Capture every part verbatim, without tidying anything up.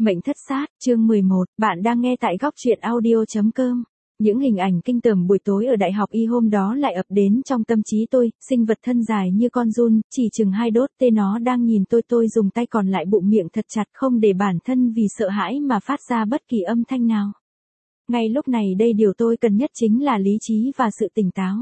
Mệnh thất sát, chương mười một, bạn đang nghe tại góc truyện audio chấm com. Những hình ảnh kinh tởm buổi tối ở đại học Y hôm đó lại ập đến trong tâm trí tôi, sinh vật thân dài như con giun, chỉ chừng hai đốt tê nó đang nhìn tôi tôi dùng tay còn lại bụm miệng thật chặt không để bản thân vì sợ hãi mà phát ra bất kỳ âm thanh nào. Ngay lúc này đây điều tôi cần nhất chính là lý trí và sự tỉnh táo.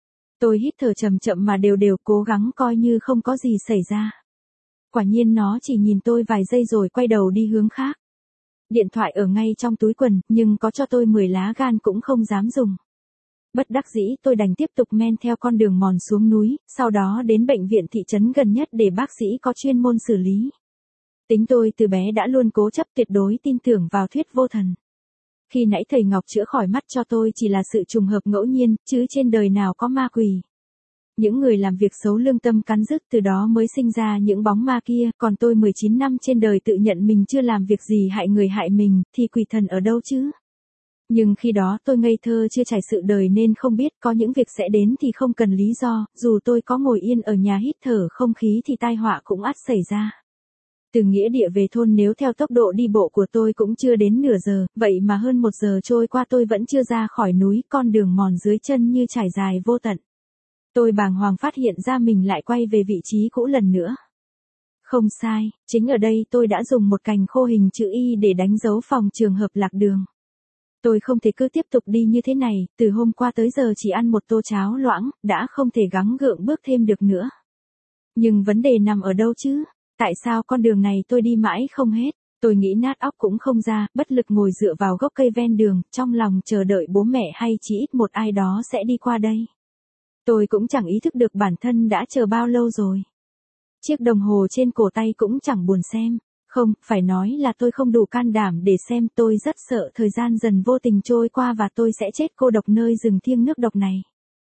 Tôi hít thở chậm chậm mà đều đều cố gắng coi như không có gì xảy ra. Quả nhiên nó chỉ nhìn tôi vài giây rồi quay đầu đi hướng khác. Điện thoại ở ngay trong túi quần, nhưng có cho tôi mười lá gan cũng không dám dùng. Bất đắc dĩ tôi đành tiếp tục men theo con đường mòn xuống núi, sau đó đến bệnh viện thị trấn gần nhất để bác sĩ có chuyên môn xử lý. Tính tôi từ bé đã luôn cố chấp tuyệt đối tin tưởng vào thuyết vô thần. Khi nãy thầy Ngọc chữa khỏi mắt cho tôi chỉ là sự trùng hợp ngẫu nhiên, chứ trên đời nào có ma quỷ. Những người làm việc xấu lương tâm cắn rứt từ đó mới sinh ra những bóng ma kia, còn tôi mười chín năm trên đời tự nhận mình chưa làm việc gì hại người hại mình, thì quỷ thần ở đâu chứ? Nhưng khi đó tôi ngây thơ chưa trải sự đời nên không biết có những việc sẽ đến thì không cần lý do, dù tôi có ngồi yên ở nhà hít thở không khí thì tai họa cũng ắt xảy ra. Từ nghĩa địa về thôn nếu theo tốc độ đi bộ của tôi cũng chưa đến nửa giờ, vậy mà hơn một giờ trôi qua tôi vẫn chưa ra khỏi núi, con đường mòn dưới chân như trải dài vô tận. Tôi bàng hoàng phát hiện ra mình lại quay về vị trí cũ lần nữa. Không sai, chính ở đây tôi đã dùng một cành khô hình chữ Y để đánh dấu phòng trường hợp lạc đường. Tôi không thể cứ tiếp tục đi như thế này, từ hôm qua tới giờ chỉ ăn một tô cháo loãng, đã không thể gắng gượng bước thêm được nữa. Nhưng vấn đề nằm ở đâu chứ? Tại sao con đường này tôi đi mãi không hết? Tôi nghĩ nát óc cũng không ra, bất lực ngồi dựa vào gốc cây ven đường, trong lòng chờ đợi bố mẹ hay chỉ ít một ai đó sẽ đi qua đây. Tôi cũng chẳng ý thức được bản thân đã chờ bao lâu rồi. Chiếc đồng hồ trên cổ tay cũng chẳng buồn xem. Không, phải nói là tôi không đủ can đảm để xem, tôi rất sợ thời gian dần vô tình trôi qua và tôi sẽ chết cô độc nơi rừng thiêng nước độc này.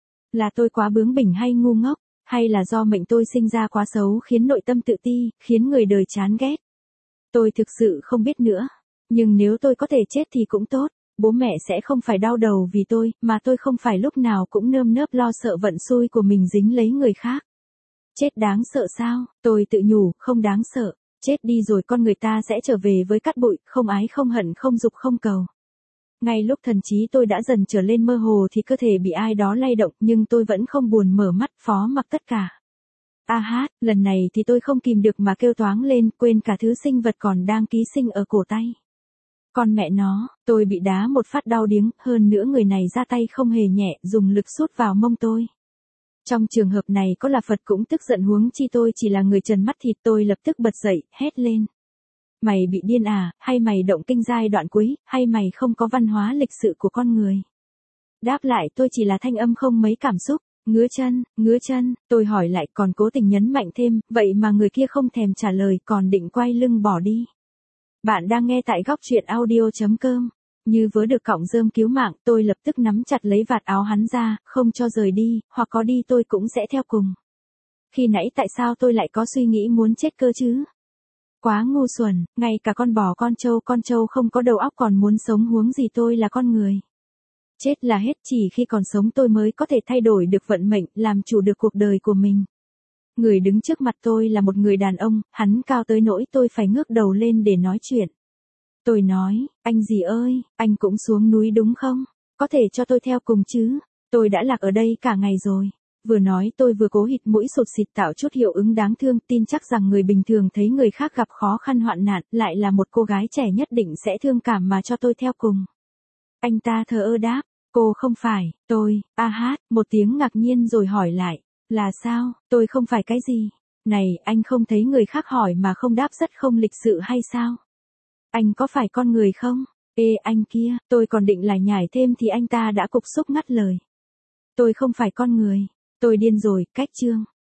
Là tôi quá bướng bỉnh hay ngu ngốc, hay là do mệnh tôi sinh ra quá xấu khiến nội tâm tự ti, khiến người đời chán ghét. Tôi thực sự không biết nữa. Nhưng nếu tôi có thể chết thì cũng tốt. Bố mẹ sẽ không phải đau đầu vì tôi, mà tôi không phải lúc nào cũng nơm nớp lo sợ vận xui của mình dính lấy người khác. Chết đáng sợ sao? Tôi tự nhủ, không đáng sợ. Chết đi rồi con người ta sẽ trở về với cát bụi, không ái không hận không dục không cầu. Ngay lúc thần trí tôi đã dần trở lên mơ hồ thì cơ thể bị ai đó lay động, nhưng tôi vẫn không buồn mở mắt, phó mặc tất cả. A hát, lần này thì tôi không kìm được mà kêu toáng lên, quên cả thứ sinh vật còn đang ký sinh ở cổ tay. Con mẹ nó, tôi bị đá một phát đau điếng, hơn nữa người này ra tay không hề nhẹ, dùng lực sút vào mông tôi. Trong trường hợp này có là Phật cũng tức giận, huống chi tôi chỉ là người trần mắt thịt. Tôi lập tức bật dậy, hét lên. Mày bị điên à, hay mày động kinh giai đoạn cuối, hay mày không có văn hóa lịch sự của con người? Đáp lại tôi chỉ là thanh âm không mấy cảm xúc, ngứa chân, ngứa chân, tôi hỏi lại còn cố tình nhấn mạnh thêm, vậy mà người kia không thèm trả lời còn định quay lưng bỏ đi. Bạn đang nghe tại góc truyện audio chấm com. Như vớ được cọng rơm cứu mạng, tôi lập tức nắm chặt lấy vạt áo hắn ra, không cho rời đi, hoặc có đi tôi cũng sẽ theo cùng. Khi nãy tại sao tôi lại có suy nghĩ muốn chết cơ chứ? Quá ngu xuẩn, ngay cả con bò con trâu con trâu không có đầu óc còn muốn sống, huống gì tôi là con người. Chết là hết, chỉ khi còn sống tôi mới có thể thay đổi được vận mệnh, làm chủ được cuộc đời của mình. Người đứng trước mặt tôi là một người đàn ông, hắn cao tới nỗi tôi phải ngước đầu lên để nói chuyện. Tôi nói, anh gì ơi, anh cũng xuống núi đúng không? Có thể cho tôi theo cùng chứ? Tôi đã lạc ở đây cả ngày rồi. Vừa nói tôi vừa cố hít mũi sụt xịt tạo chút hiệu ứng đáng thương, tin chắc rằng người bình thường thấy người khác gặp khó khăn hoạn nạn, lại là một cô gái trẻ nhất định sẽ thương cảm mà cho tôi theo cùng. Anh ta thờ ơ đáp, cô không phải, tôi, a hát, một tiếng ngạc nhiên rồi hỏi lại, là sao, tôi không phải cái gì? Này, anh không thấy người khác hỏi mà không đáp rất không lịch sự hay sao? Anh có phải con người không? Ê anh kia, tôi còn định lải nhải thêm thì anh ta đã cục xúc ngắt lời. Tôi không phải con người. Tôi điên rồi, cách chương.